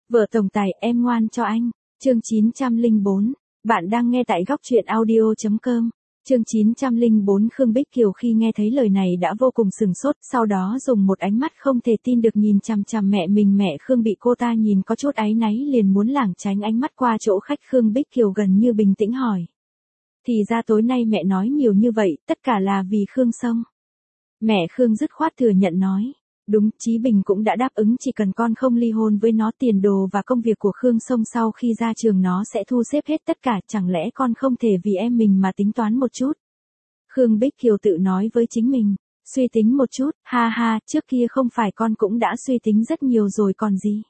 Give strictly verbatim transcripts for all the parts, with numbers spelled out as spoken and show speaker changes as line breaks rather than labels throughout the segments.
Vợ tổng tài, em ngoan cho anh. Chương chín trăm lẻ bốn. Bạn đang nghe tại góc truyện audio chấm com. Chương chín trăm lẻ bốn. Khương Bích Kiều khi nghe thấy lời này đã vô cùng sửng sốt, sau đó dùng một ánh mắt không thể tin được nhìn chằm chằm mẹ mình. Mẹ Khương bị cô ta nhìn có chút áy náy liền muốn lảng tránh ánh mắt qua chỗ khách. Khương Bích Kiều gần như bình tĩnh hỏi. Thì ra tối nay mẹ nói nhiều như vậy, tất cả là vì Khương Sông. Mẹ Khương dứt khoát thừa nhận nói. Đúng, Chí Bình cũng đã đáp ứng chỉ cần con không ly hôn với nó, tiền đồ và công việc của Khương Sông sau khi ra trường nó sẽ thu xếp hết tất cả, chẳng lẽ con không thể vì em mình mà tính toán một chút? Khương Bích Kiều tự nói với chính mình, suy tính một chút, ha ha, trước kia không phải con cũng đã suy tính rất nhiều rồi còn gì.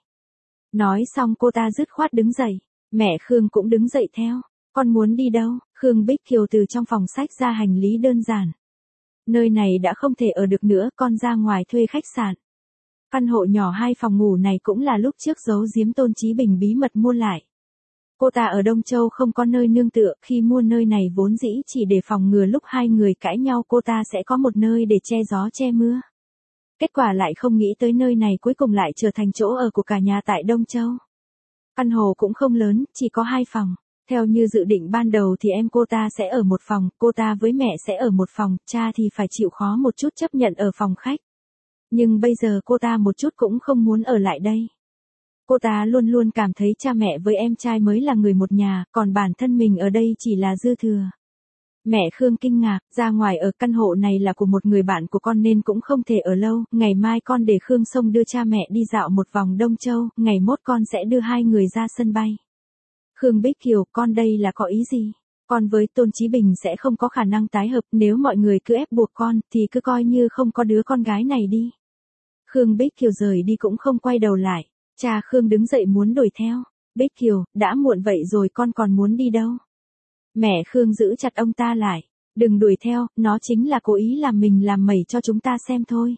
Nói xong cô ta dứt khoát đứng dậy, mẹ Khương cũng đứng dậy theo, con muốn đi đâu? Khương Bích Kiều từ trong phòng sách ra hành lý đơn giản. Nơi này đã không thể ở được nữa, con ra ngoài thuê khách sạn. Căn hộ nhỏ hai phòng ngủ này cũng là lúc trước giấu giếm Tôn Chí Bình bí mật mua lại. Cô ta ở Đông Châu không có nơi nương tựa, khi mua nơi này vốn dĩ chỉ để phòng ngừa lúc hai người cãi nhau cô ta sẽ có một nơi để che gió che mưa. Kết quả lại không nghĩ tới nơi này cuối cùng lại trở thành chỗ ở của cả nhà tại Đông Châu. Căn hộ cũng không lớn, chỉ có hai phòng. Theo như dự định ban đầu thì em cô ta sẽ ở một phòng, cô ta với mẹ sẽ ở một phòng, cha thì phải chịu khó một chút chấp nhận ở phòng khách. Nhưng bây giờ cô ta một chút cũng không muốn ở lại đây. Cô ta luôn luôn cảm thấy cha mẹ với em trai mới là người một nhà, còn bản thân mình ở đây chỉ là dư thừa. Mẹ Khương kinh ngạc, ra ngoài ở căn hộ này là của một người bạn của con nên cũng không thể ở lâu, ngày mai con để Khương Sông đưa cha mẹ đi dạo một vòng Đông Châu, ngày mốt con sẽ đưa hai người ra sân bay. Khương Bích Kiều, con đây là có ý gì? Con với Tôn Chí Bình sẽ không có khả năng tái hợp, nếu mọi người cứ ép buộc con, thì cứ coi như không có đứa con gái này đi. Khương Bích Kiều rời đi cũng không quay đầu lại, cha Khương đứng dậy muốn đuổi theo. Bích Kiều, đã muộn vậy rồi con còn muốn đi đâu? Mẹ Khương giữ chặt ông ta lại, đừng đuổi theo, nó chính là cố ý làm mình làm mẩy cho chúng ta xem thôi.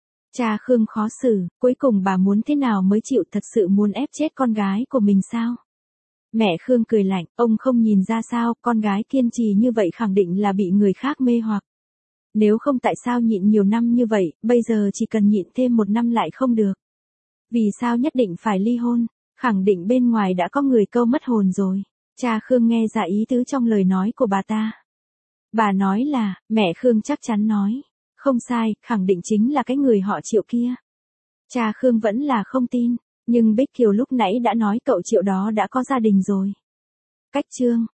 Cha Khương khó xử, cuối cùng bà muốn thế nào mới chịu, thật sự muốn ép chết con gái của mình sao? Mẹ Khương cười lạnh, ông không nhìn ra sao, con gái kiên trì như vậy khẳng định là bị người khác mê hoặc. Nếu không tại sao nhịn nhiều năm như vậy, bây giờ chỉ cần nhịn thêm một năm lại không được. Vì sao nhất định phải ly hôn, khẳng định bên ngoài đã có người câu mất hồn rồi. Cha Khương nghe ra ý tứ trong lời nói của bà ta. Bà nói là, mẹ Khương chắc chắn nói, không sai, khẳng định chính là cái người họ Triệu kia. Cha Khương vẫn là không tin. Nhưng Bích Kiều lúc nãy đã nói cậu Triệu đó đã có gia đình rồi. Cách chương